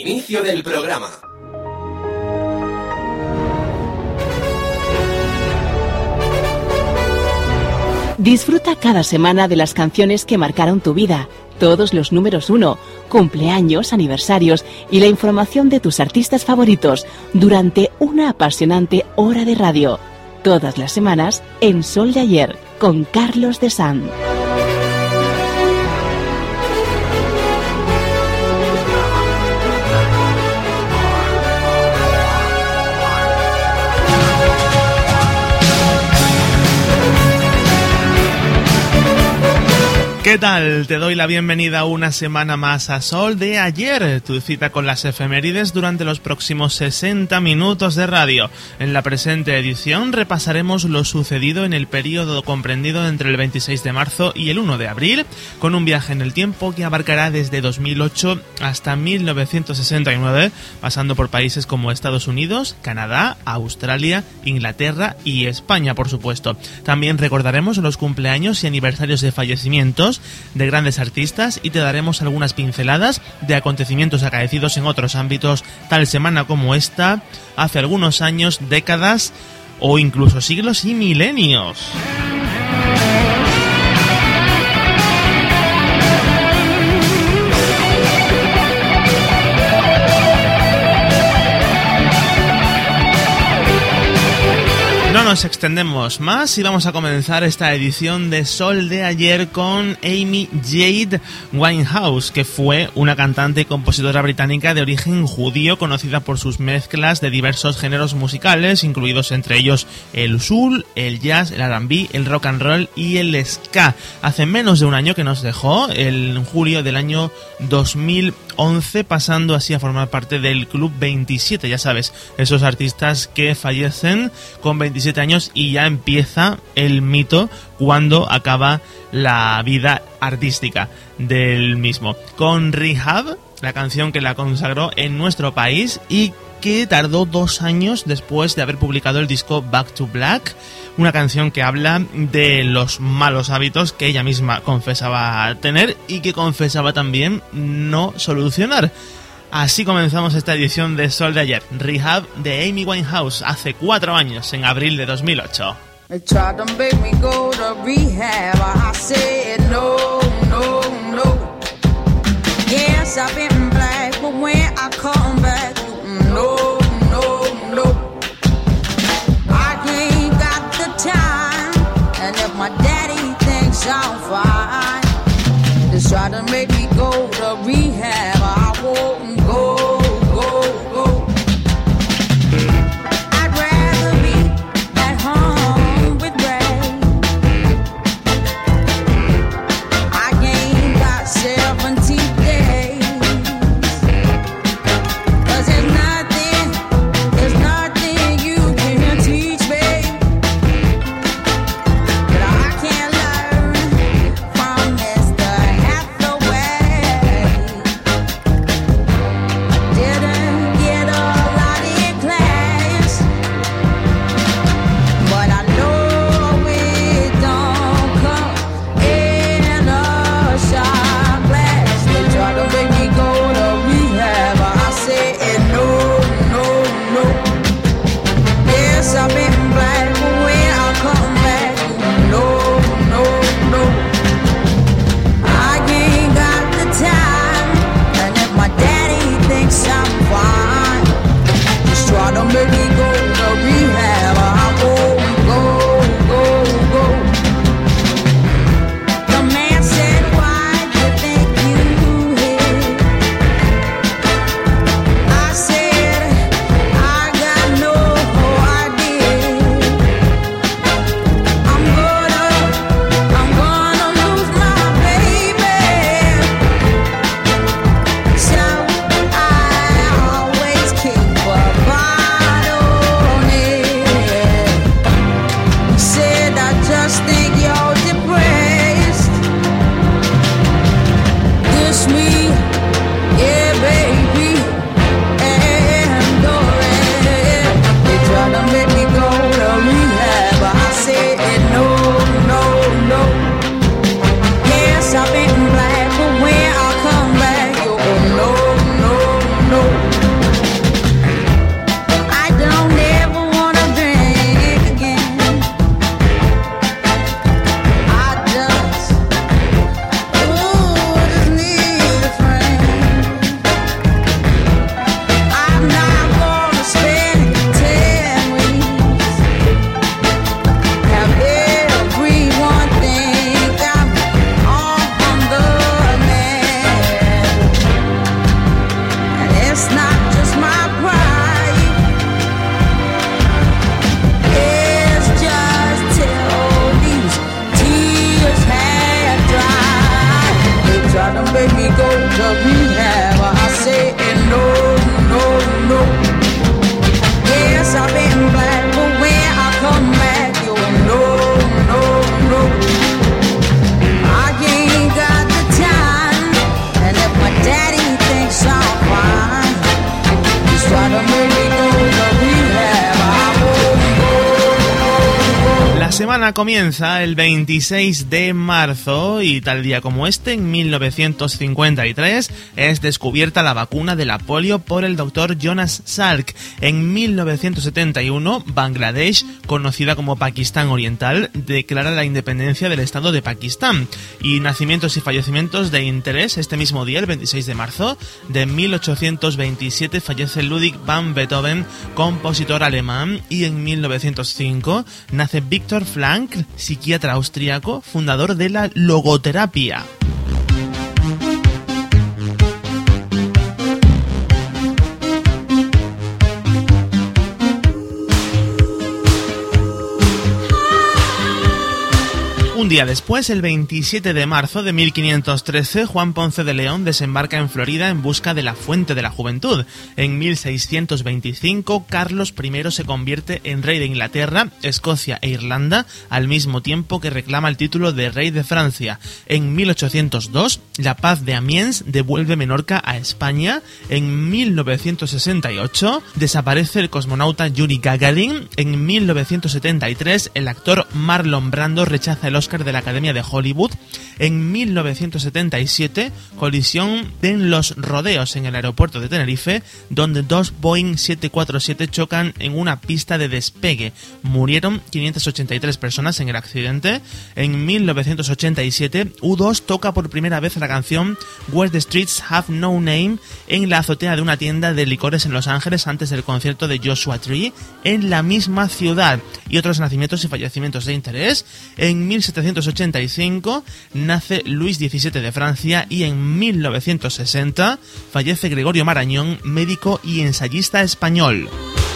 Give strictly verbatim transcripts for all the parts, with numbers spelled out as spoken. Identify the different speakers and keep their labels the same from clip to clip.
Speaker 1: inicio del programa.
Speaker 2: Disfruta cada semana de las canciones que marcaron tu vida, todos los números uno, cumpleaños, aniversarios y la información de tus artistas favoritos durante una apasionante hora de radio. Todas las semanas en Sol de Ayer con Carlos de San.
Speaker 3: ¿Qué tal? Te doy la bienvenida una semana más a Sol de Ayer, tu cita con las efemérides durante los próximos sesenta minutos de radio. En la presente edición repasaremos lo sucedido en el periodo comprendido entre el veintiséis de marzo y el uno de abril, con un viaje en el tiempo que abarcará desde dos mil ocho hasta mil novecientos sesenta y nueve, pasando por países como Estados Unidos, Canadá, Australia, Inglaterra y España, por supuesto. También recordaremos los cumpleaños y aniversarios de fallecimientos de grandes artistas y te daremos algunas pinceladas de acontecimientos acaecidos en otros ámbitos, tal semana como esta, hace algunos años, décadas o incluso siglos y milenios. No nos extendemos más y vamos a comenzar esta edición de Sol de Ayer con Amy Jade Winehouse, que fue una cantante y compositora británica de origen judío conocida por sus mezclas de diversos géneros musicales, incluidos entre ellos el soul, el jazz, el R and B, el rock and roll y el ska. Hace menos de un año que nos dejó, en julio del año dos mil once, pasando así a formar parte del Club veintisiete, ya sabes, esos artistas que fallecen con veintisiete años y ya empieza el mito cuando acaba la vida artística del mismo. Con Rehab, la canción que la consagró en nuestro país y que tardó dos años después de haber publicado el disco Back to Black, una canción que habla de los malos hábitos que ella misma confesaba tener y que confesaba también no solucionar. Así comenzamos esta edición de Sol de Ayer, Rehab de Amy Winehouse, hace cuatro años, en abril de dos mil ocho.
Speaker 4: No, no, no. I ain't got the time. And if my daddy thinks I'm fine, just try to make me go to rehab. I won't go, go, go. I'd rather be at home with Ray. I ain't got seventeen days.
Speaker 3: semana comienza el veintiséis de marzo y tal día como este, en mil novecientos cincuenta y tres, es descubierta la vacuna de la polio por el doctor Jonas Salk. En mil novecientos setenta y uno, Bangladesh, conocida como Pakistán Oriental, declara la independencia del Estado de Pakistán. Y nacimientos y fallecimientos de interés: este mismo día, el veintiséis de marzo de mil ochocientos veintisiete, fallece Ludwig van Beethoven, compositor alemán, y en mil novecientos cinco nace Viktor Frankl, psiquiatra austriaco, fundador de la logoterapia. Un día después, el veintisiete de marzo de mil quinientos trece, Juan Ponce de León desembarca en Florida en busca de la fuente de la juventud. En mil seiscientos veinticinco, Carlos I se convierte en rey de Inglaterra, Escocia e Irlanda, al mismo tiempo que reclama el título de rey de Francia. En mil ochocientos dos, la paz de Amiens devuelve Menorca a España. En mil novecientos sesenta y ocho, desaparece el cosmonauta Yuri Gagarin. En mil novecientos setenta y tres, el actor Marlon Brando rechaza el Oscar de la Academia de Hollywood. En mil novecientos setenta y siete, colisión en Los Rodeos, en el aeropuerto de Tenerife, donde dos Boeing siete cuatro siete chocan en una pista de despegue. Murieron quinientas ochenta y tres personas en el accidente. En mil novecientos ochenta y siete, U dos toca por primera vez la canción Where the Streets Have No Name en la azotea de una tienda de licores en Los Ángeles antes del concierto de Joshua Tree en la misma ciudad. Y otros nacimientos y fallecimientos de interés: en mil setecientos ochenta y cinco nace Luis diecisiete de Francia, y en mil novecientos sesenta fallece Gregorio Marañón, médico y ensayista español.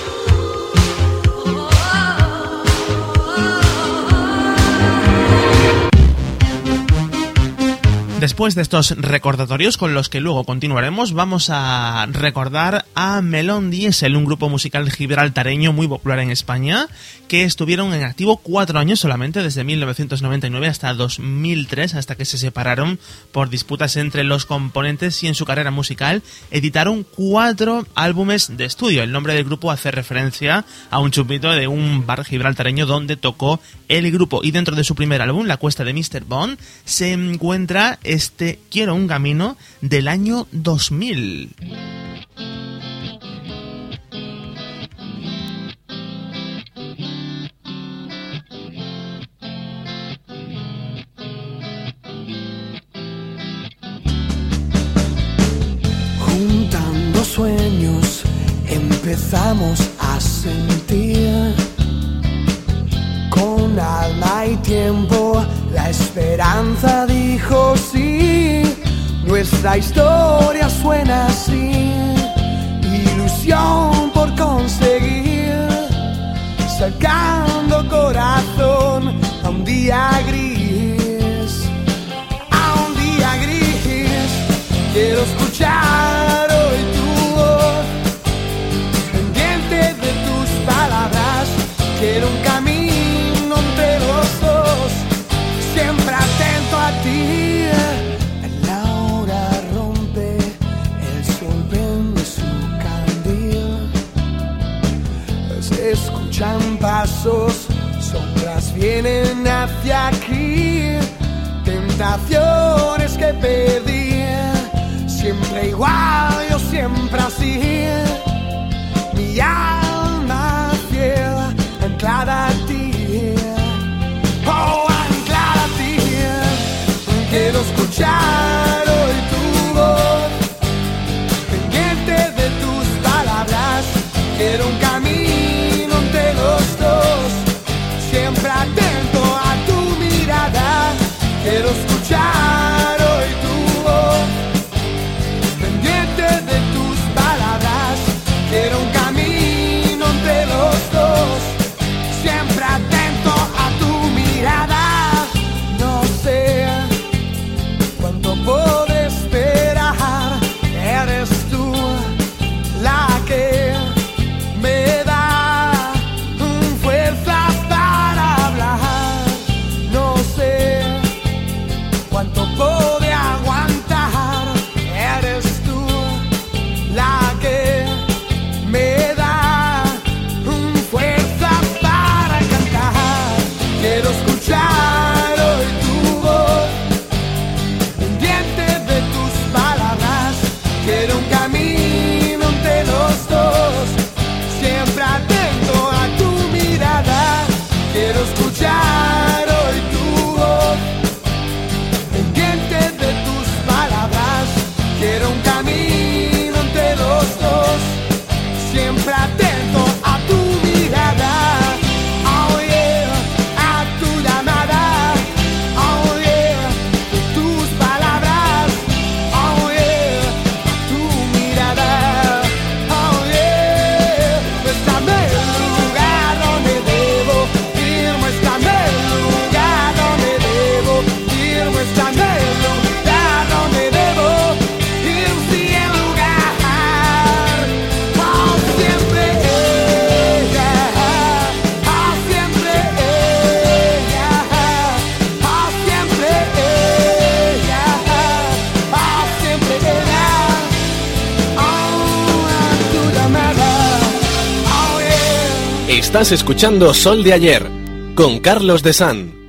Speaker 3: Después de estos recordatorios, con los que luego continuaremos, vamos a recordar a Melón Diesel, un grupo musical gibraltareño muy popular en España, que estuvieron en activo cuatro años solamente, desde mil novecientos noventa y nueve hasta dos mil tres, hasta que se separaron por disputas entre los componentes, y en su carrera musical editaron cuatro álbumes de estudio. El nombre del grupo hace referencia a un chupito de un bar gibraltareño donde tocó el grupo, y dentro de su primer álbum, La Cuesta de míster Bond, se encuentra este Quiero un Camino del año dos mil.
Speaker 1: Juntando sueños empezamos a sentir, con alma y tiempo la esperanza dijo sí. Nuestra historia suena así, ilusión por conseguir, sacando corazón a un día gris, a un día gris. Quiero escuchar hoy tu voz, pendiente de tus palabras. Quiero un camino entre los dos, siempre atento a ti. La hora rompe, el sol prende su candil. Se escuchan pasos, sombras vienen hacia aquí. Tentaciones que perdí, siempre igual, yo siempre así. Mi alma fiel, anclada a ti, oh, anclada a ti. Quiero escuchar hoy tu voz, pendiente de tus palabras. Quiero un camino entre los dos, siempre atento a tu mirada. Quiero escuchar hoy tu voz, pendiente de tus palabras. Quiero un camino entre los dos, siempre atento a tu mirada. No sé cuánto puedo esperar, eres tú la que me
Speaker 5: Estás escuchando Sol de Ayer, con Carlos de San.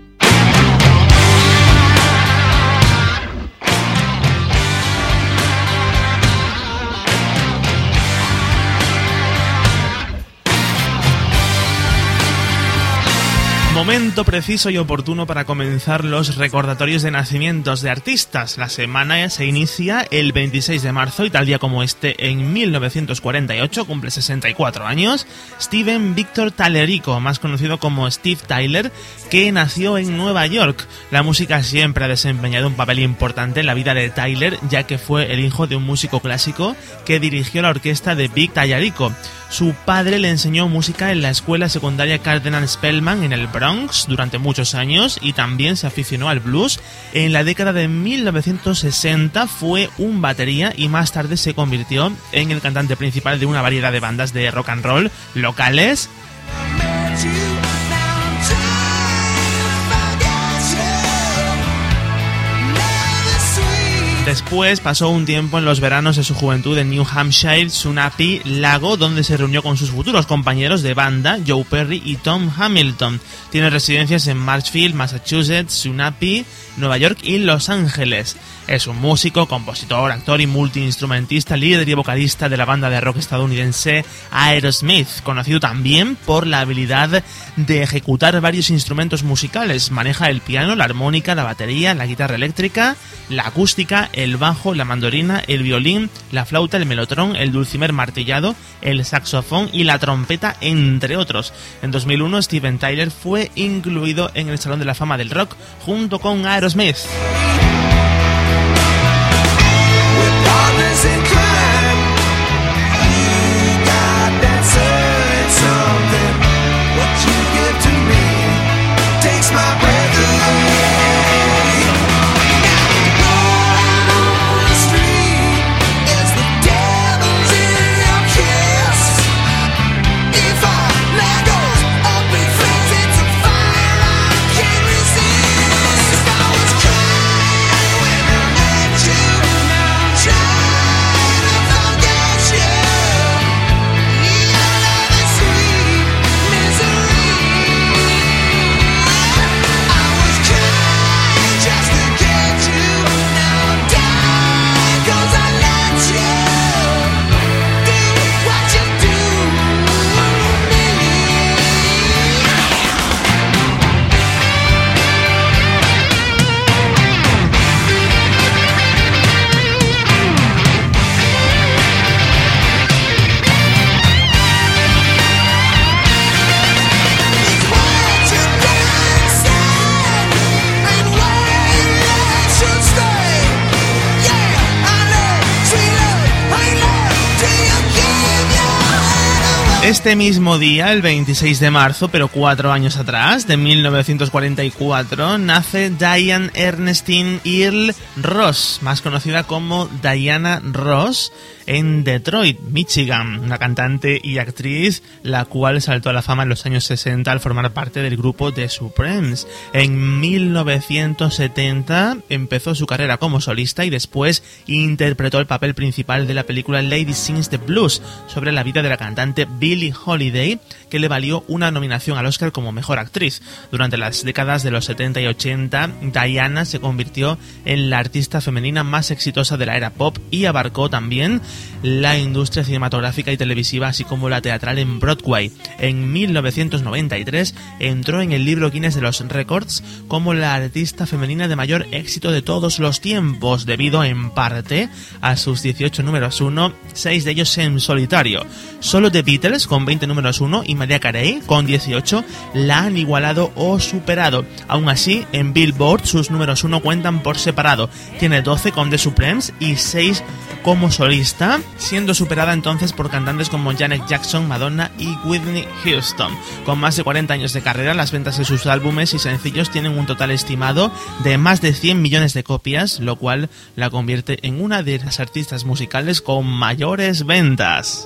Speaker 3: Momento preciso y oportuno para comenzar los recordatorios de nacimientos de artistas. La semana se inicia el veintiséis de marzo y tal día como este, en mil novecientos cuarenta y ocho, cumple sesenta y cuatro años, Steven Victor Tallerico, más conocido como Steve Tyler, que nació en Nueva York. La música siempre ha desempeñado un papel importante en la vida de Tyler, ya que fue el hijo de un músico clásico que dirigió la orquesta de Vic Tallerico. Su padre le enseñó música en la escuela secundaria Cardinal Spellman en el Bronx durante muchos años y también se aficionó al blues. En la década de mil novecientos sesenta fue un batería y más tarde se convirtió en el cantante principal de una variedad de bandas de rock and roll locales. Después pasó un tiempo en los veranos de su juventud en New Hampshire, Sunapee, Lago, donde se reunió con sus futuros compañeros de banda, Joe Perry y Tom Hamilton. Tiene residencias en Marshfield, Massachusetts, Sunapee, Nueva York y Los Ángeles. Es un músico, compositor, actor y multiinstrumentista, líder y vocalista de la banda de rock estadounidense Aerosmith, conocido también por la habilidad de ejecutar varios instrumentos musicales. Maneja el piano, la armónica, la batería, la guitarra eléctrica, la acústica, el bajo, la mandolina, el violín, la flauta, el melotrón, el dulcimer martillado, el saxofón y la trompeta, entre otros. En dos mil uno, Steven Tyler fue incluido en el Salón de la Fama del Rock junto con Aerosmith. Este mismo día, el veintiséis de marzo, pero cuatro años atrás, de mil novecientos cuarenta y cuatro, nace Diane Ernestine Earl Ross, más conocida como Diana Ross, en Detroit, Michigan, una cantante y actriz la cual saltó a la fama en los años sesenta al formar parte del grupo The Supremes. En mil novecientos setenta empezó su carrera como solista y después interpretó el papel principal de la película Lady Sings the Blues, sobre la vida de la cantante Billie Holiday, que le valió una nominación al Oscar como mejor actriz. Durante las décadas de los setenta y ochenta, Diana se convirtió en la artista femenina más exitosa de la era pop y abarcó también la industria cinematográfica y televisiva, así como la teatral en Broadway. En mil novecientos noventa y tres entró en el libro Guinness de los Récords como la artista femenina de mayor éxito de todos los tiempos, debido en parte a sus dieciocho números uno, seis de ellos en solitario. Solo The Beatles, con veinte números uno, y Mariah Carey, con dieciocho, la han igualado o superado. Aún así, en Billboard sus números uno cuentan por separado. Tiene doce con The Supremes y seis como solista, siendo superada entonces por cantantes como Janet Jackson, Madonna y Whitney Houston. Con más de cuarenta años de carrera, las ventas de sus álbumes y sencillos tienen un total estimado de más de cien millones de copias, lo cual la convierte en una de las artistas musicales con mayores ventas.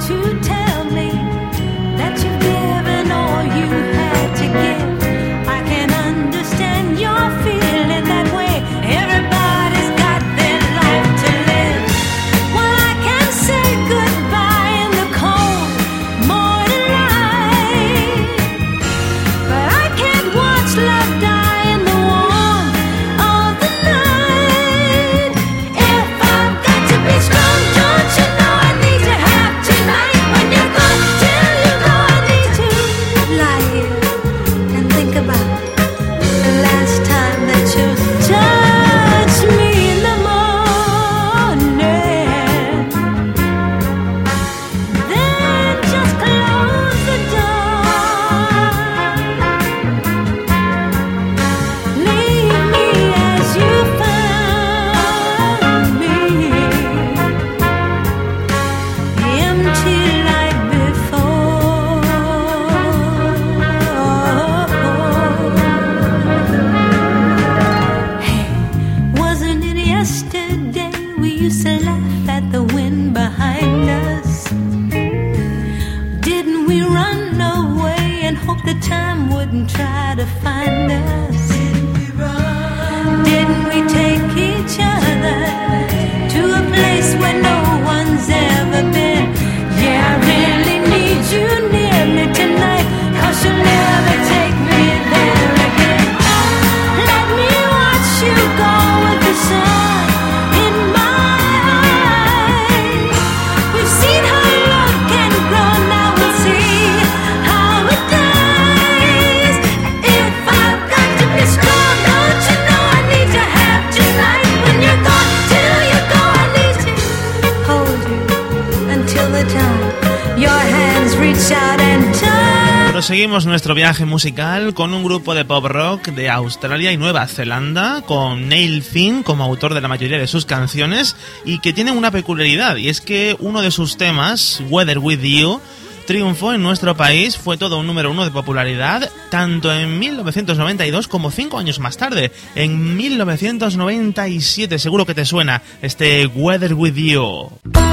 Speaker 3: Seguimos nuestro viaje musical con un grupo de pop rock de Australia y Nueva Zelanda, con Neil Finn como autor de la mayoría de sus canciones, y que tienen una peculiaridad, y es que uno de sus temas, Weather With You, triunfó en nuestro país, fue todo un número uno de popularidad, tanto en mil novecientos noventa y dos como cinco años más tarde, en mil novecientos noventa y siete. Seguro que te suena este Weather With You.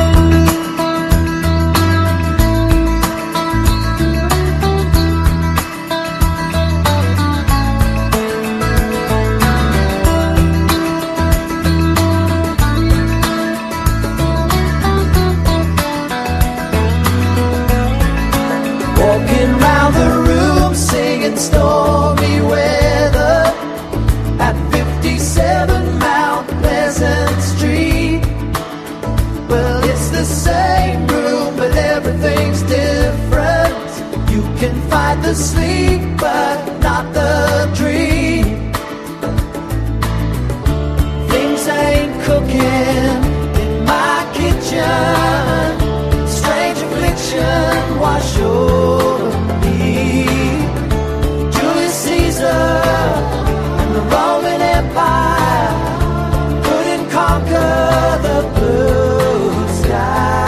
Speaker 1: Stormy weather at fifty-seven Mount Pleasant Street. Well, it's the same room, but everything's different. You can fight the sleep, but not the dream. Things ain't cooking in my kitchen. Strange affliction wash over me. And the Roman Empire couldn't conquer the blue sky.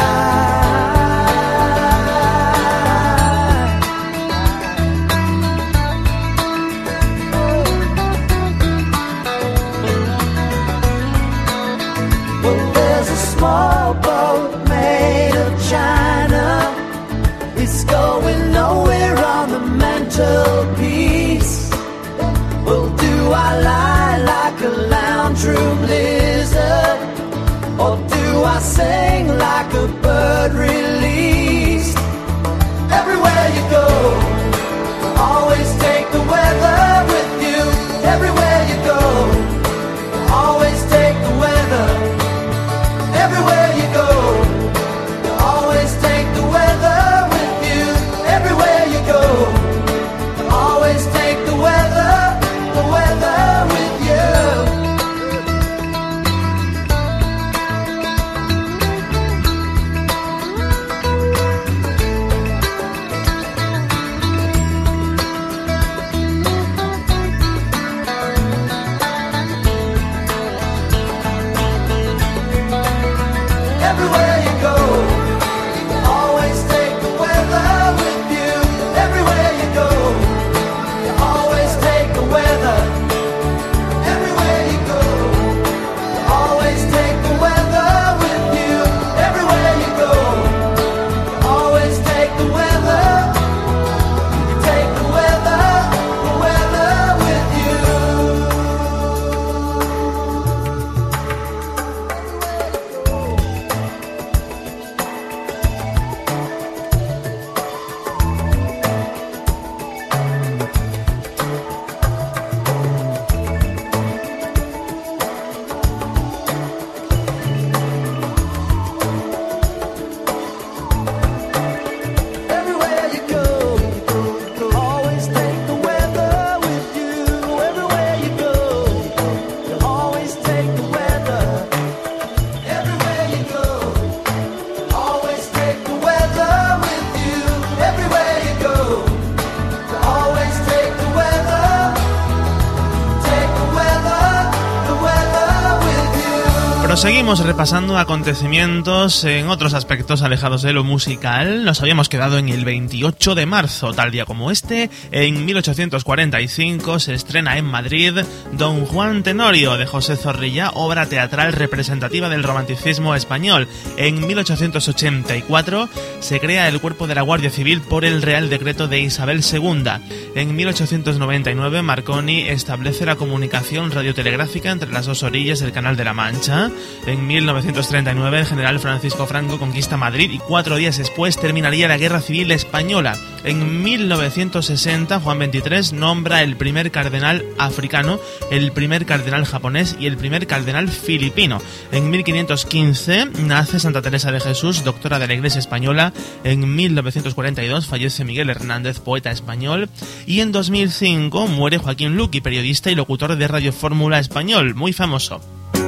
Speaker 3: Bueno, seguimos repasando acontecimientos en otros aspectos alejados de lo musical. Nos habíamos quedado en el veintiocho de marzo, tal día como este. En mil ochocientos cuarenta y cinco se estrena en Madrid Don Juan Tenorio de José Zorrilla, obra teatral representativa del romanticismo español. En mil ochocientos ochenta y cuatro se crea el Cuerpo de la Guardia Civil por el Real Decreto de Isabel segunda. En mil ochocientos noventa y nueve Marconi establece la comunicación radiotelegráfica entre las dos orillas del Canal de la Mancha. En mil novecientos treinta y nueve el general Francisco Franco conquista Madrid y cuatro días después terminaría la Guerra Civil Española. En mil novecientos sesenta Juan veintitrés nombra el primer cardenal africano, el primer cardenal japonés y el primer cardenal filipino. En mil quinientos quince nace Santa Teresa de Jesús, doctora de la Iglesia Española. En mil novecientos cuarenta y dos fallece Miguel Hernández, poeta español. Y en dos mil cinco muere Joaquín Luqui, periodista y locutor de Radio Fórmula español, muy famoso.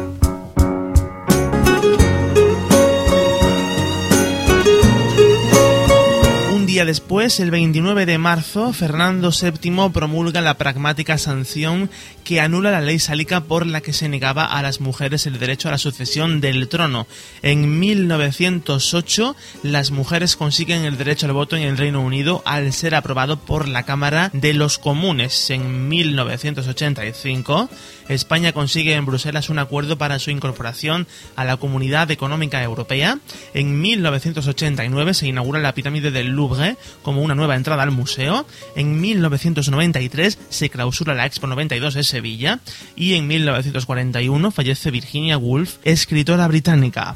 Speaker 3: Día después, el veintinueve de marzo, Fernando séptimo promulga la pragmática sanción que anula la ley sálica por la que se negaba a las mujeres el derecho a la sucesión del trono. En mil novecientos ocho, las mujeres consiguen el derecho al voto en el Reino Unido al ser aprobado por la Cámara de los Comunes. En mil novecientos ochenta y cinco, España consigue en Bruselas un acuerdo para su incorporación a la Comunidad Económica Europea. En mil novecientos ochenta y nueve se inaugura la pirámide del Louvre como una nueva entrada al museo. En mil novecientos noventa y tres se clausura la Expo noventa y dos de Sevilla y en mil novecientos cuarenta y uno fallece Virginia Woolf, escritora británica.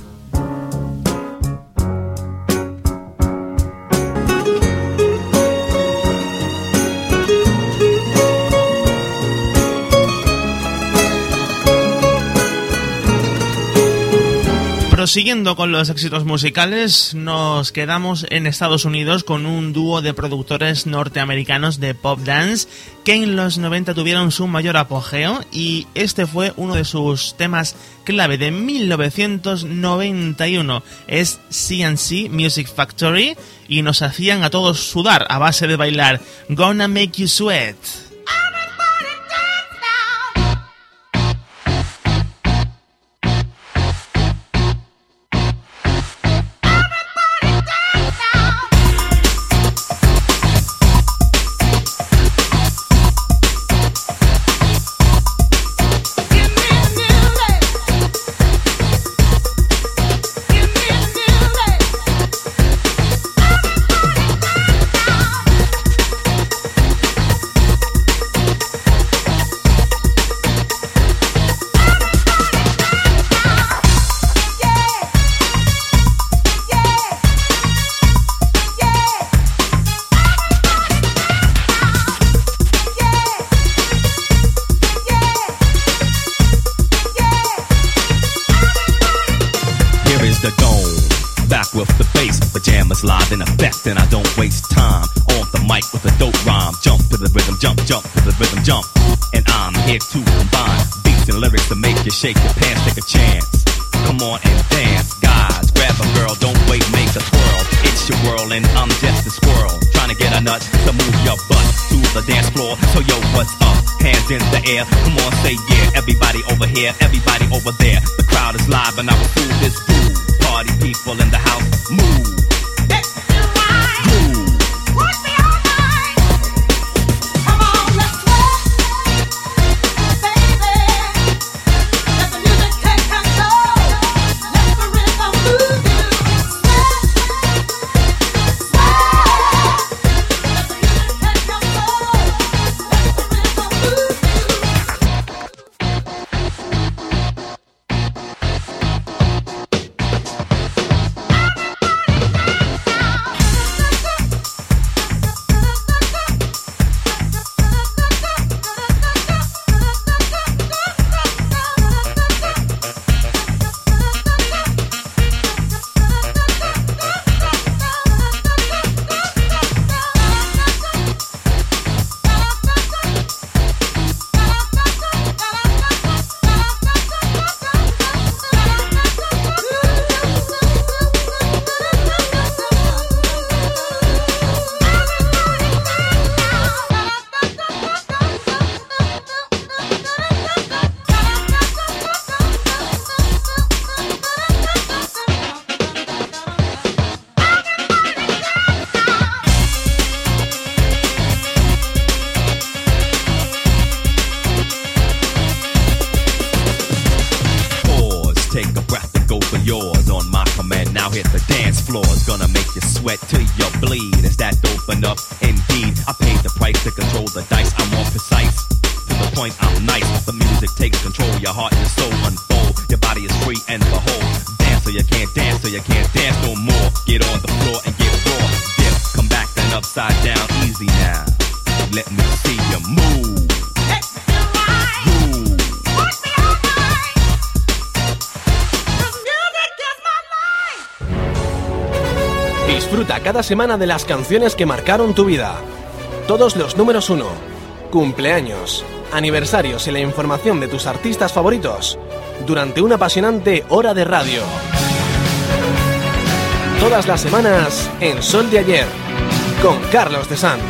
Speaker 3: Prosiguiendo con los éxitos musicales, nos quedamos en Estados Unidos con un dúo de productores norteamericanos de pop dance que en los noventa tuvieron su mayor apogeo, y este fue uno de sus temas clave de mil novecientos noventa y uno. Es C and C Music Factory y nos hacían a todos sudar a base de bailar Gonna Make You Sweat.
Speaker 6: Live in effect, and I don't waste time on the mic with a dope rhyme. Jump to the rhythm, jump, jump to the rhythm, jump. And I'm here to combine beats and lyrics to make you shake your pants, take a chance. Come on and dance, guys. Grab a girl, don't wait, make a twirl. It's your world and I'm just a squirrel, trying to get a nut to move your butt to the dance floor. So yo, what's up? Hands in the air. Come on, say yeah. Everybody over here, everybody over there. The crowd is live and I will do this groove. Party people in the house, move. sweat till you bleed. Is that dope enough? Indeed, I paid the price to control the dice. I'm more precise. To the point, I'm nice. The music takes control. Your heart and your soul unfold. Your body is free and behold. Dance so you can't dance, so you can't dance no more. Get on the floor and get raw. Dip, come back then upside down. Easy now. Let me see you move.
Speaker 4: Let me feel right.
Speaker 6: Move.
Speaker 4: Put me all right. 'Cause music is my life.
Speaker 5: Disfruta cada semana de las canciones que marcaron tu vida. Todos los números uno, cumpleaños, aniversarios y la información de tus artistas favoritos durante una apasionante hora de radio. Todas las semanas en Sol de Ayer, con Carlos de San.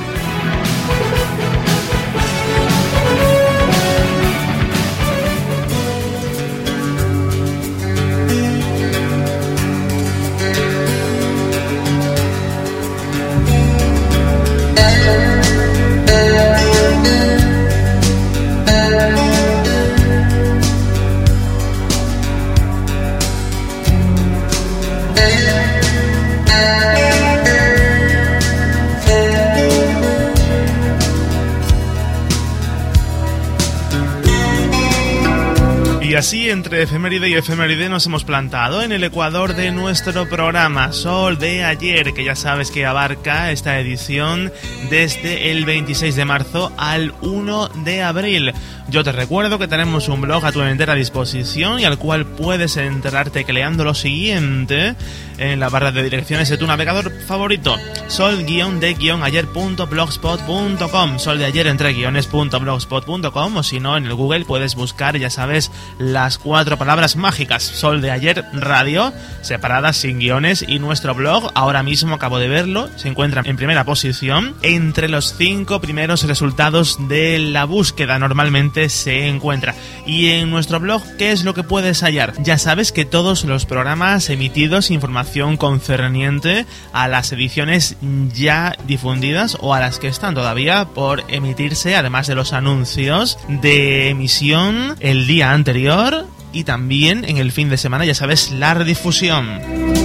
Speaker 3: Y así, entre efeméride y efeméride, nos hemos plantado en el ecuador de nuestro programa Sol de Ayer, que ya sabes que abarca esta edición desde el veintiséis de marzo al uno de abril. Yo te recuerdo que tenemos un blog a tu entera disposición y al cual puedes entrar tecleando lo siguiente en la barra de direcciones de tu navegador favorito: sol-de-ayer punto blogspot punto com, sol de ayer entre guiones punto blogspot punto com, o si no, en el Google puedes buscar, ya sabes, las cuatro palabras mágicas: Sol de Ayer Radio, separadas sin guiones, y nuestro blog, ahora mismo acabo de verlo, se encuentra en primera posición entre los cinco primeros resultados de la búsqueda, normalmente se encuentra. Y en nuestro blog, ¿qué es lo que puedes hallar? Ya sabes que todos los programas emitidos, información concerniente a las ediciones ya difundidas o a las que están todavía por emitirse, además de los anuncios de emisión el día anterior y también en el fin de semana, ya sabes, la redifusión.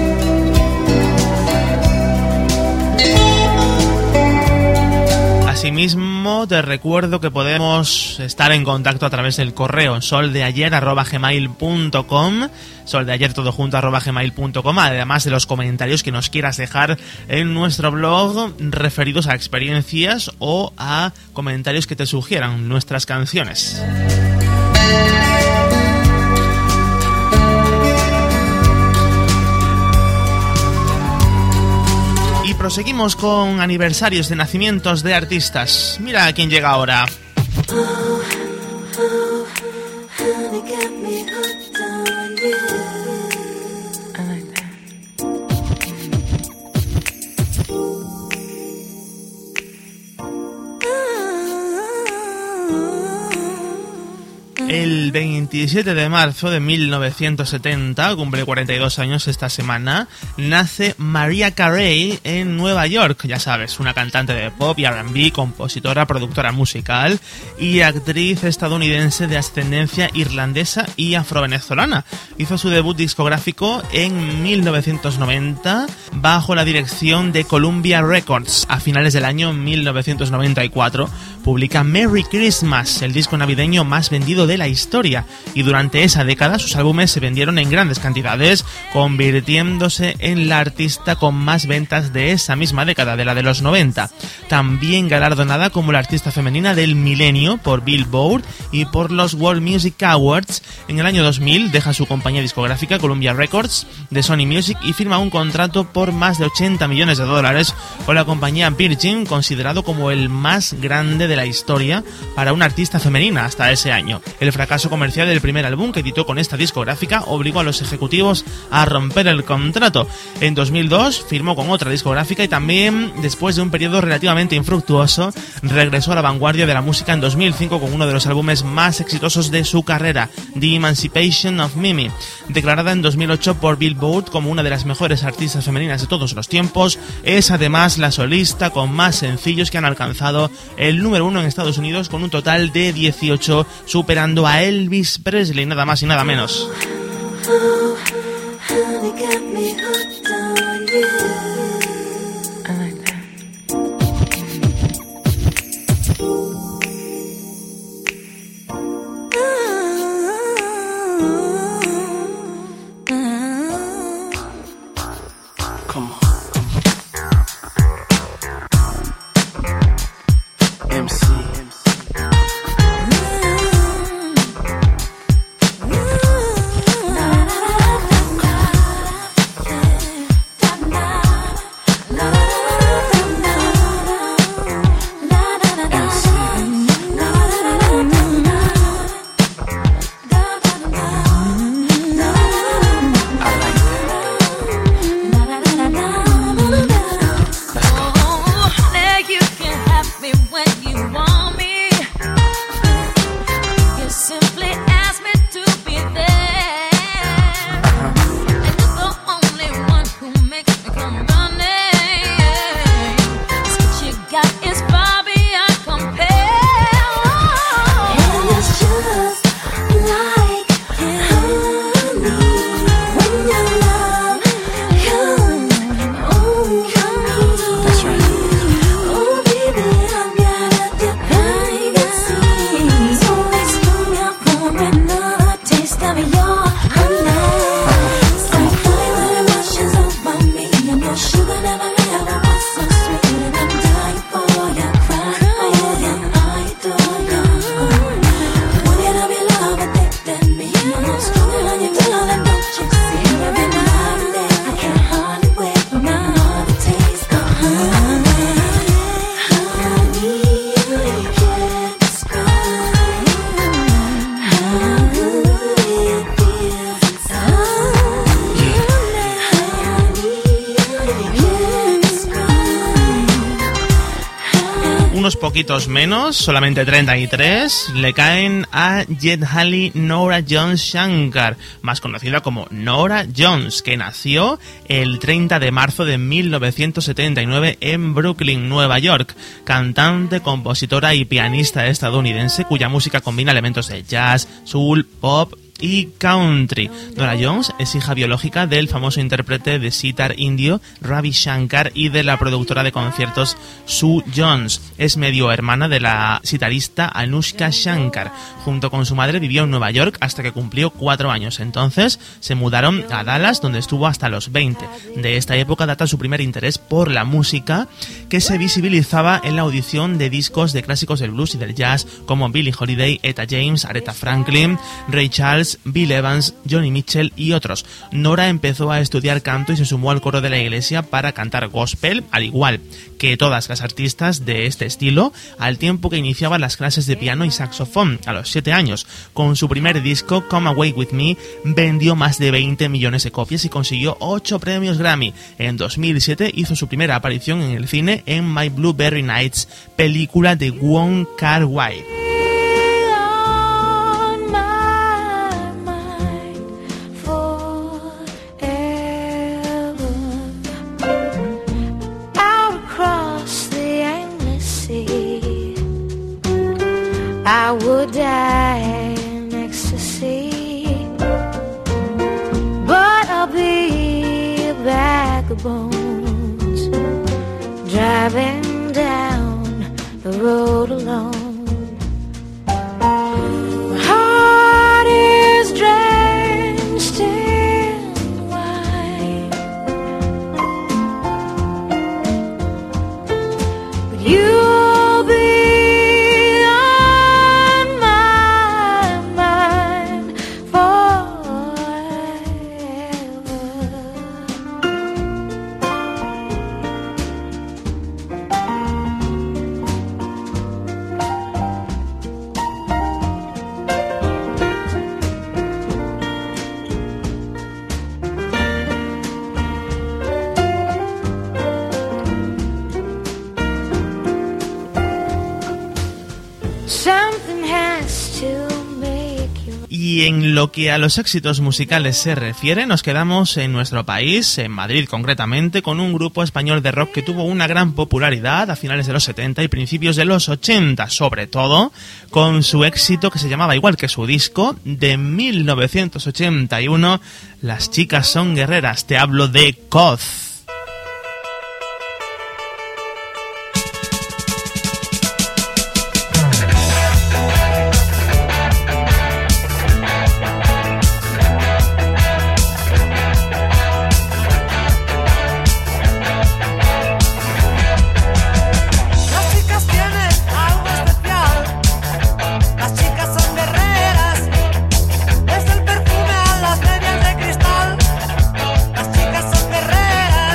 Speaker 3: Asimismo, te recuerdo que podemos estar en contacto a través del correo soldeayer arroba gmail punto com, soldeayer todo junto arroba gmail punto com, además de los comentarios que nos quieras dejar en nuestro blog referidos a experiencias o a comentarios que te sugieran nuestras canciones. Y proseguimos con aniversarios de nacimientos de artistas. Mira a quién llega ahora. El veintisiete de marzo de mil novecientos setenta, cumple cuarenta y dos años esta semana, nace Mariah Carey en Nueva York. Ya sabes, una cantante de pop y R and B, compositora, productora musical y actriz estadounidense de ascendencia irlandesa y afrovenezolana. Hizo su debut discográfico en mil novecientos noventa bajo la dirección de Columbia Records. A finales del año mil novecientos noventa y cuatro publica Merry Christmas, el disco navideño más vendido de la historia, y durante esa década sus álbumes se vendieron en grandes cantidades, convirtiéndose en la artista con más ventas de esa misma década, de la de los noventa. También galardonada como la artista femenina del milenio por Billboard y por los World Music Awards. En el año dos mil deja su compañía discográfica Columbia Records de Sony Music y firma un contrato por más de ochenta millones de dólares con la compañía Virgin, considerado como el más grande de la historia para una artista femenina hasta ese año. El fracaso comercial del primer álbum que editó con esta discográfica obligó a los ejecutivos a romper el contrato. En dos mil dos firmó con otra discográfica y también, después de un periodo relativamente infructuoso, regresó a la vanguardia de la música en dos mil cinco con uno de los álbumes más exitosos de su carrera, The Emancipation of Mimi. Declarada en dos mil ocho por Billboard como una de las mejores artistas femeninas de todos los tiempos, es además la solista con más sencillos que han alcanzado el número uno en Estados Unidos, con un total de dieciocho, superando a Elvis Presley, nada más y nada menos. Poquitos menos, solamente treinta y tres, le caen a Jethali Nora Jones Shankar, más conocida como Nora Jones, que nació el treinta de marzo de mil novecientos setenta y nueve en Brooklyn, Nueva York, cantante, compositora y pianista estadounidense cuya música combina elementos de jazz, soul, pop y country. Nora Jones es hija biológica del famoso intérprete de sitar indio Ravi Shankar y de la productora de conciertos Sue Jones. Es medio hermana de la sitarista Anushka Shankar. Junto con su madre vivió en Nueva York hasta que cumplió cuatro años. Entonces se mudaron a Dallas, donde estuvo hasta los veinte. De esta época data su primer interés por la música, que se visibilizaba en la audición de discos de clásicos del blues y del jazz como Billie Holiday, Etta James, Aretha Franklin, Ray Charles, Bill Evans, Johnny Mitchell y otros. Nora empezó a estudiar canto y se sumó al coro de la iglesia para cantar gospel, al igual que todas las artistas de este estilo, al tiempo que iniciaba las clases de piano y saxofón a los siete años. Con su primer disco, Come Away With Me, vendió más de veinte millones de copias y consiguió ocho premios Grammy. En dos mil siete hizo su primera aparición en el cine en My Blueberry Nights, película de Wong Kar-wai.
Speaker 7: I would die in ecstasy, but I'll be a bag of bones, driving down the road alone. My heart is drenched in wine, but you'll be
Speaker 3: Y en lo que a los éxitos musicales se refiere, nos quedamos en nuestro país, en Madrid concretamente, con un grupo español de rock que tuvo una gran popularidad a finales de los setenta y principios de los ochenta, sobre todo con su éxito que se llamaba igual que su disco, de mil novecientos ochenta y uno, Las chicas son guerreras. Te hablo de C O Z.
Speaker 8: Desde el perfume a las medias de cristal, las chicas son guerreras.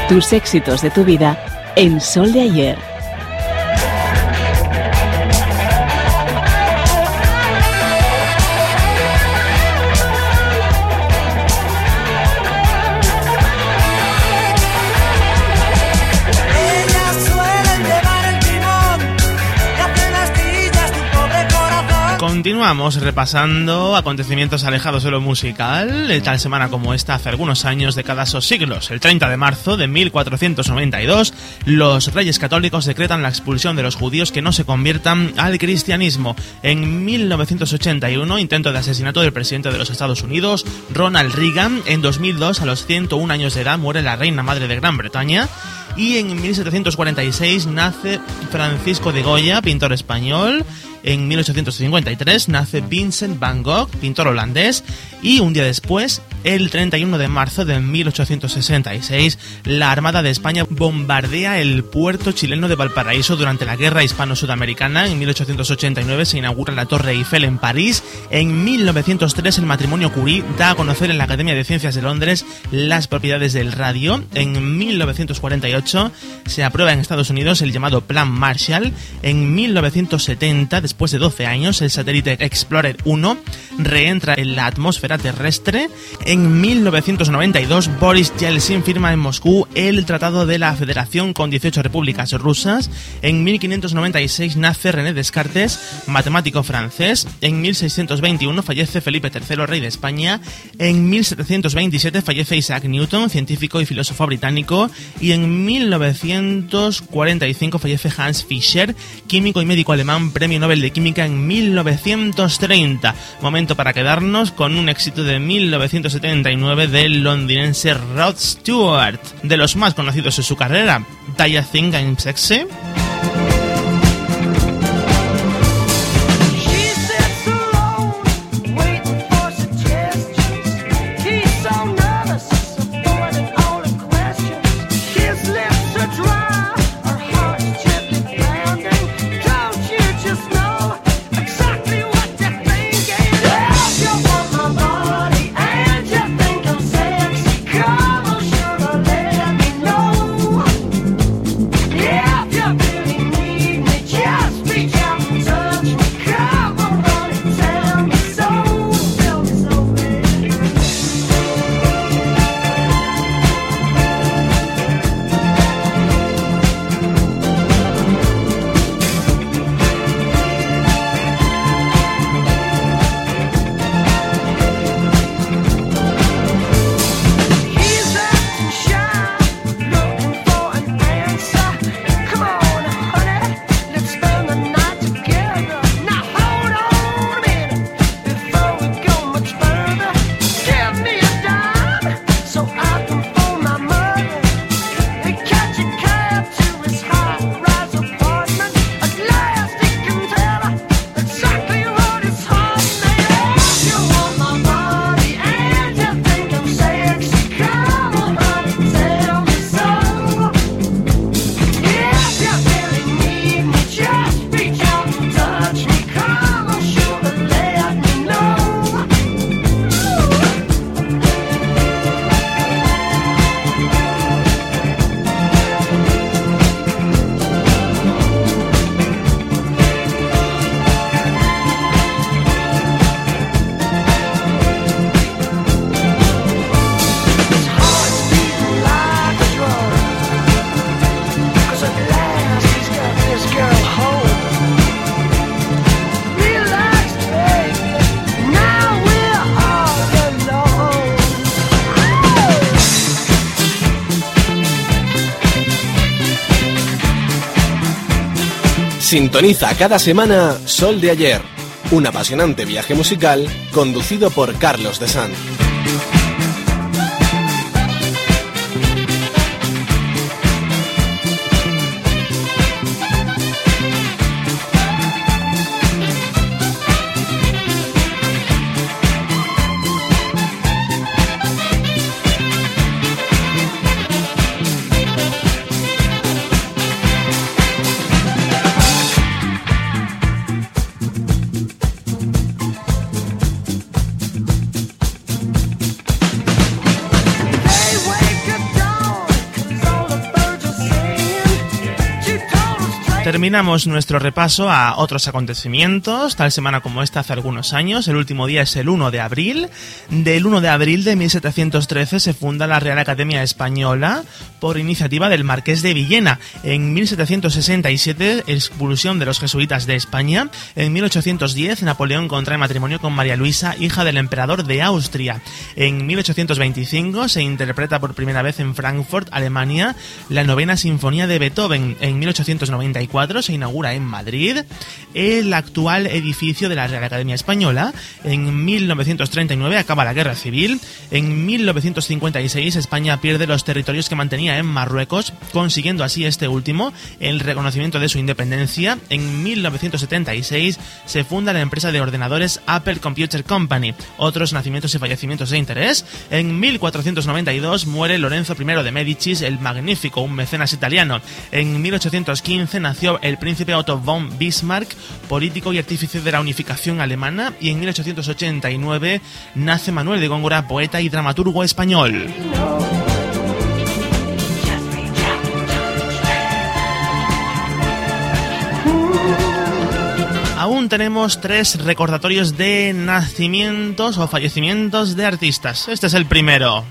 Speaker 2: tus éxitos de tu vida en Sol de Ayer.
Speaker 3: Continuamos repasando acontecimientos alejados de lo musical, tal semana como esta hace algunos años, décadas o siglos. El treinta de marzo de mil cuatrocientos noventa y dos, los Reyes Católicos decretan la expulsión de los judíos que no se conviertan al cristianismo. En mil novecientos ochenta y uno, intento de asesinato del presidente de los Estados Unidos, Ronald Reagan. En dos mil dos, a los ciento un años de edad, muere la reina madre de Gran Bretaña. Y en mil setecientos cuarenta y seis nace Francisco de Goya, pintor español. En mil ochocientos cincuenta y tres nace Vincent van Gogh, pintor holandés, y un día después, el treinta y uno de marzo de mil ochocientos sesenta y seis, la Armada de España bombardea el puerto chileno de Valparaíso durante la Guerra Hispano-Sudamericana. En mil ochocientos ochenta y nueve se inaugura la Torre Eiffel en París. En mil novecientos tres el matrimonio Curie da a conocer en la Academia de Ciencias de Londres las propiedades del radio. En mil novecientos cuarenta y ocho se aprueba en Estados Unidos el llamado Plan Marshall. En mil novecientos setenta, después de doce años, el satélite Explorer uno reentra en la atmósfera terrestre. En mil novecientos noventa y dos, Boris Yeltsin firma en Moscú el Tratado de la Federación con dieciocho repúblicas rusas. En mil quinientos noventa y seis nace René Descartes, matemático francés. En mil seiscientos veintiuno fallece Felipe tercero, rey de España. En mil setecientos veintisiete fallece Isaac Newton, científico y filósofo británico. Y en mil novecientos cuarenta y cinco fallece Hans Fischer, químico y médico alemán, premio Nobel de Química en mil novecientos treinta. Momento para quedarnos con un éxito de mil novecientos setenta y nueve del londinense Rod Stewart, de los más conocidos en su carrera, Do You Think I'm Sexy?
Speaker 5: Sintoniza cada semana Sol de Ayer, un apasionante viaje musical conducido por Carlos de Sant.
Speaker 3: terminamos nuestro repaso a otros acontecimientos, tal semana como esta hace algunos años. El último día es el uno de abril. Del uno de abril de mil setecientos trece se funda la Real Academia Española por iniciativa del Marqués de Villena. En mil setecientos sesenta y siete, expulsión de los jesuitas de España. En mil ochocientos diez, Napoleón contrae matrimonio con María Luisa, hija del emperador de Austria. En mil ochocientos veinticinco se interpreta por primera vez en Frankfurt, Alemania, la novena sinfonía de Beethoven. En mil ochocientos noventa y cuatro se inaugura en Madrid el actual edificio de la Real Academia Española. En mil novecientos treinta y nueve acaba la Guerra Civil. En mil novecientos cincuenta y seis España pierde los territorios que mantenía en Marruecos, consiguiendo así este último el reconocimiento de su independencia. En mil novecientos setenta y seis se funda la empresa de ordenadores Apple Computer Company. Otros nacimientos y fallecimientos de interés. En mil cuatrocientos noventa y dos muere Lorenzo primero de Médicis el Magnífico, un mecenas italiano. En mil ochocientos quince nació el príncipe Otto von Bismarck, político y artífice de la unificación alemana. Y en mil ochocientos ochenta y nueve nace Manuel de Góngora, poeta y dramaturgo español. Aún tenemos tres recordatorios de nacimientos o fallecimientos de artistas. Este es el primero.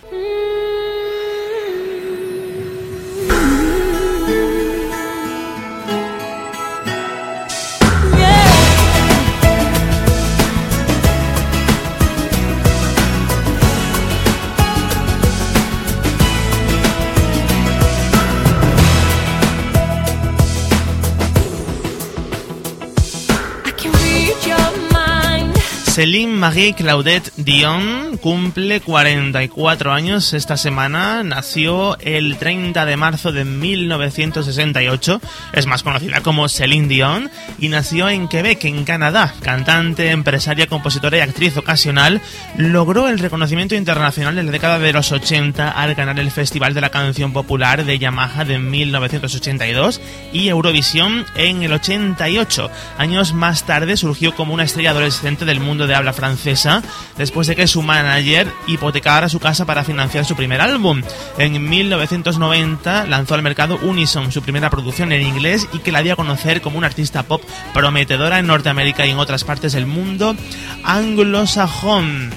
Speaker 3: Céline Marie Claudette Dion cumple cuarenta y cuatro años esta semana. Nació el treinta de marzo de mil novecientos sesenta y ocho. Es más conocida como Céline Dion y nació en Quebec, en Canadá. Cantante, empresaria, compositora y actriz ocasional, logró el reconocimiento internacional en la década de los ochenta al ganar el Festival de la Canción Popular de Yamaha de mil novecientos ochenta y dos y Eurovisión en el ochenta y ocho. Años más tarde surgió como una estrella adolescente del mundo de habla francesa después de que su manager hipotecara su casa para financiar su primer álbum. En mil novecientos noventa lanzó al mercado Unison, su primera producción en inglés y que la dio a conocer como una artista pop prometedora en Norteamérica y en otras partes del mundo anglosajón.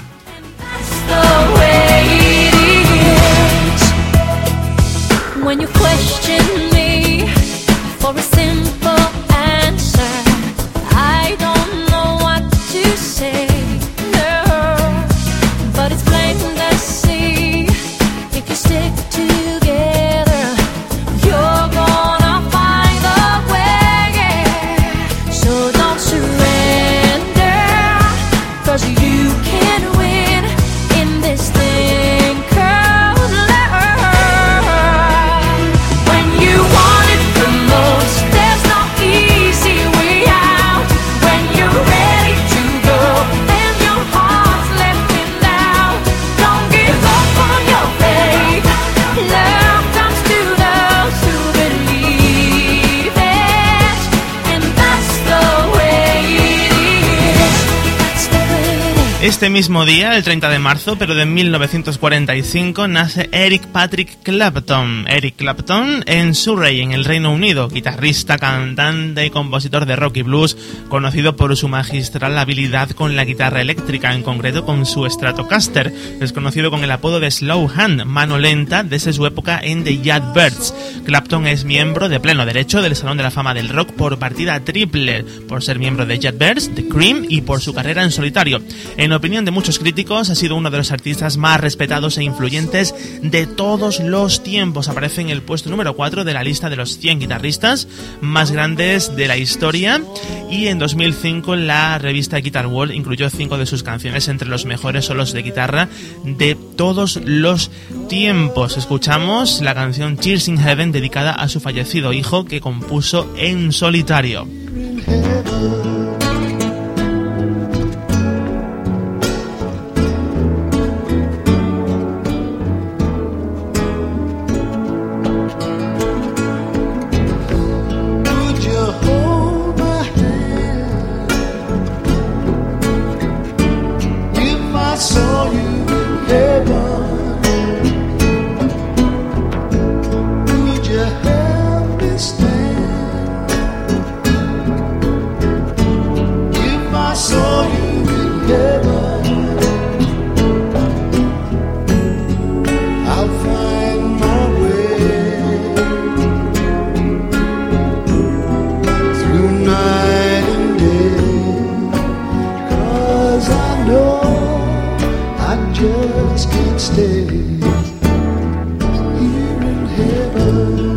Speaker 3: Este mismo día, el treinta de marzo, pero de mil novecientos cuarenta y cinco, nace Eric Patrick Clapton. Eric Clapton en Surrey, en el Reino Unido, guitarrista, cantante y compositor de rock y blues, conocido por su magistral habilidad con la guitarra eléctrica, en concreto con su Stratocaster. Es conocido con el apodo de Slow Hand, mano lenta, desde su época en The Yardbirds. Clapton es miembro de pleno derecho del Salón de la Fama del Rock por partida triple, por ser miembro de Yardbirds, The Cream y por su carrera en solitario. En opinión de muchos críticos, ha sido uno de los artistas más respetados e influyentes de todos los tiempos. Aparece en el puesto número cuatro de la lista de los cien guitarristas más grandes de la historia, y en dos mil cinco la revista Guitar World incluyó cinco de sus canciones entre los mejores solos de guitarra de todos los tiempos. Escuchamos la canción Tears in Heaven, dedicada a su fallecido hijo, que compuso en solitario.
Speaker 8: Stand things can't stay here in heaven.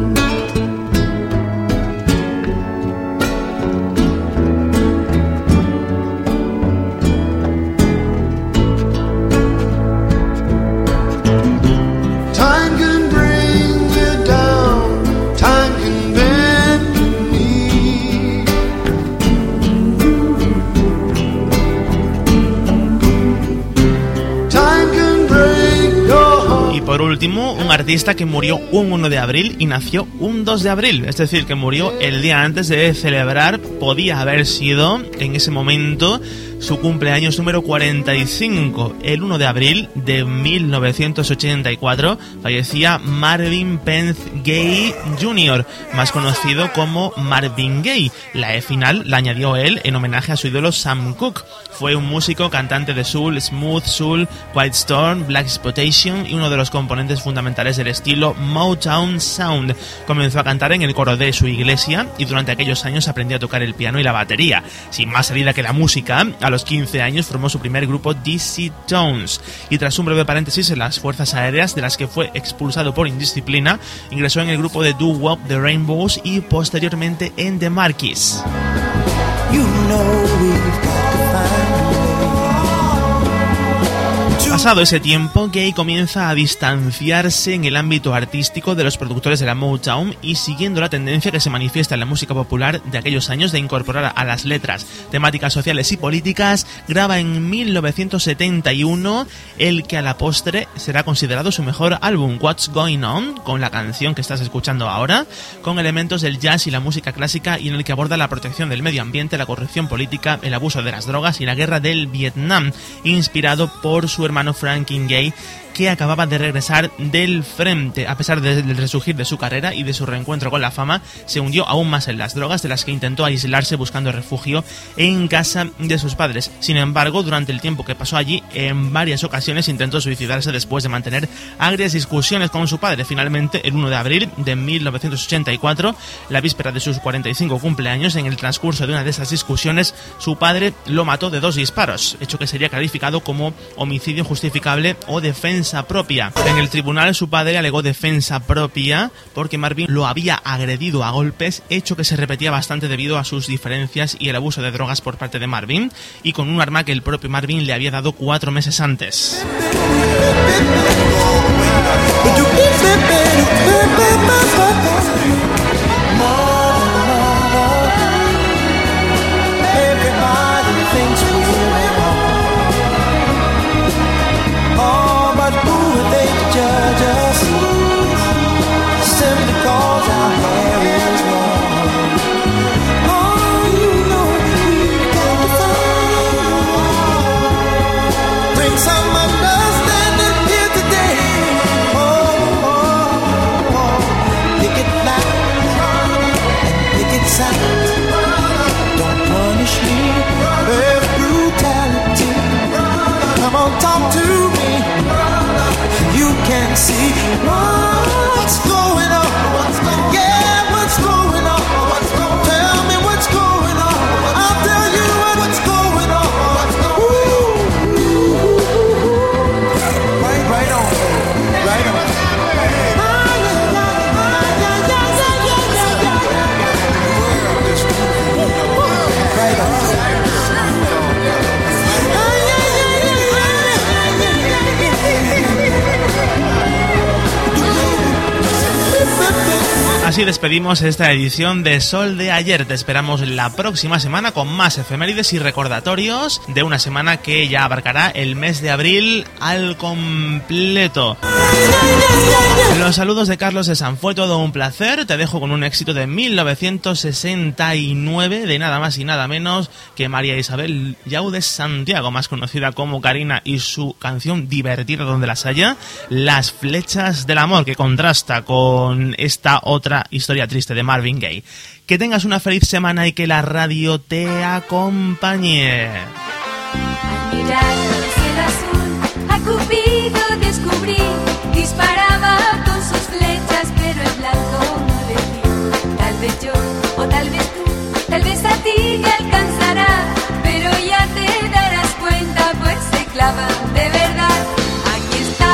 Speaker 8: Time can bring you down, time can bend your knee. Time can break your heart.
Speaker 3: Y por último, un artista que murió un uno de abril y nació un dos de abril, es decir, que murió el día antes de celebrar, podía haber sido en ese momento su cumpleaños número cuarenta y cinco. El uno de abril de mil novecientos ochenta y cuatro fallecía Marvin Penn Gaye junior, más conocido como Marvin Gaye. La E final la añadió él en homenaje a su ídolo Sam Cooke. Fue un músico, cantante de soul, smooth soul, quiet storm, black exploitation y uno de los componentes fundamentales del estilo Motown Sound. Comenzó a cantar en el coro de su iglesia y durante aquellos años aprendió a tocar el piano y la batería. Sin más salida que la música, a los quince años formó su primer grupo D C Tones y tras un breve paréntesis en las fuerzas aéreas, de las que fue expulsado por indisciplina, ingresó en el grupo de doo-wop The Rainbows y posteriormente en The Marquis.
Speaker 1: You know we've got to find
Speaker 3: Pasado ese tiempo, Gaye comienza a distanciarse en el ámbito artístico de los productores de la Motown y siguiendo la tendencia que se manifiesta en la música popular de aquellos años de incorporar a las letras temáticas sociales y políticas, graba en mil novecientos setenta y uno el que a la postre será considerado su mejor álbum, What's Going On, con la canción que estás escuchando ahora, con elementos del jazz y la música clásica y en el que aborda la protección del medio ambiente, la corrupción política, el abuso de las drogas y la guerra del Vietnam, inspirado por su hermano Franklin Gaye, que acababa de regresar del frente. A pesar del resurgir de su carrera y de su reencuentro con la fama, se hundió aún más en las drogas, de las que intentó aislarse buscando refugio en casa de sus padres. Sin embargo, durante el tiempo que pasó allí, en varias ocasiones intentó suicidarse después de mantener agrias discusiones con su padre. Finalmente, el uno de abril de mil novecientos ochenta y cuatro, la víspera de sus cuarenta y cinco cumpleaños, en el transcurso de una de esas discusiones, su padre lo mató de dos disparos, hecho que sería calificado como homicidio justificable o defensa propia. En el tribunal, su padre alegó defensa propia porque Marvin lo había agredido a golpes, hecho que se repetía bastante debido a sus diferencias y el abuso de drogas por parte de Marvin, y con un arma que el propio Marvin le había dado cuatro meses antes.
Speaker 1: judge us simply cause our hair is long. Oh, you know we've got to find, bring some understanding here today. Oh, oh, oh, pick it loud and pick it sound. Don't punish me with brutality. Come on, talk to me. You can see what's going on. Yeah, what's going on? Tell me what's going on. I'll tell you what's going on. Ooh, right, right on, right on. Right on.
Speaker 3: Así despedimos esta edición de Sol de Ayer. Te esperamos la próxima semana con más efemérides y recordatorios de una semana que ya abarcará el mes de abril al completo. Los saludos de Carlos de San, fue todo un placer. Te dejo con un éxito de mil novecientos sesenta y nueve de nada más y nada menos que María Isabel Llaudes Santiago, más conocida como Karina, y su canción divertida donde las haya, Las flechas del amor, que contrasta con esta otra historia triste de Marvin Gaye. Que tengas una feliz semana y que la radio te acompañe.
Speaker 7: Al mirar el cielo azul, a Cupido descubrí, disparaba con sus flechas, pero el blanco no le di. Tal vez yo, o tal vez tú, tal vez a ti te alcanzará, pero ya te darás cuenta, pues se clavan de verdad. Aquí está.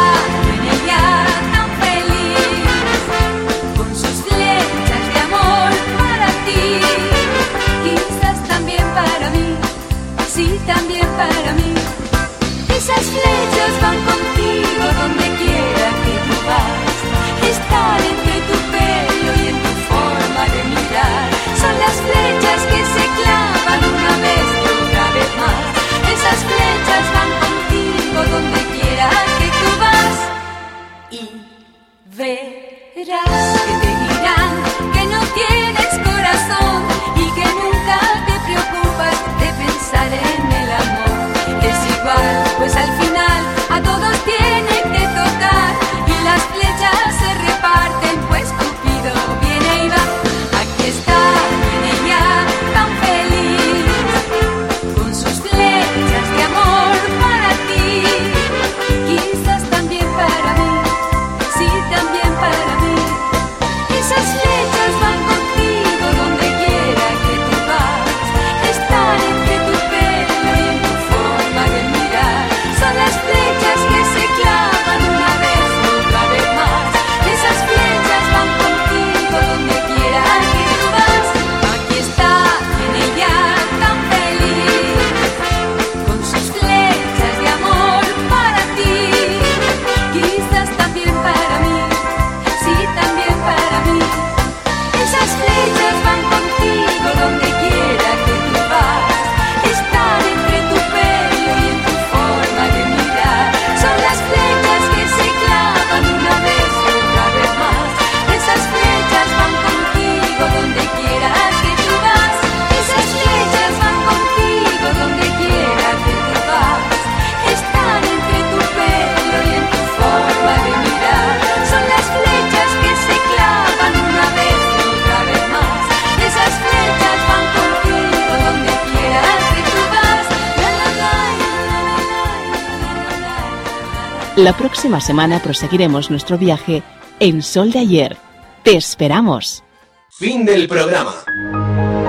Speaker 2: La próxima semana proseguiremos nuestro viaje en Sol de Ayer. ¡Te esperamos!
Speaker 5: Fin del programa.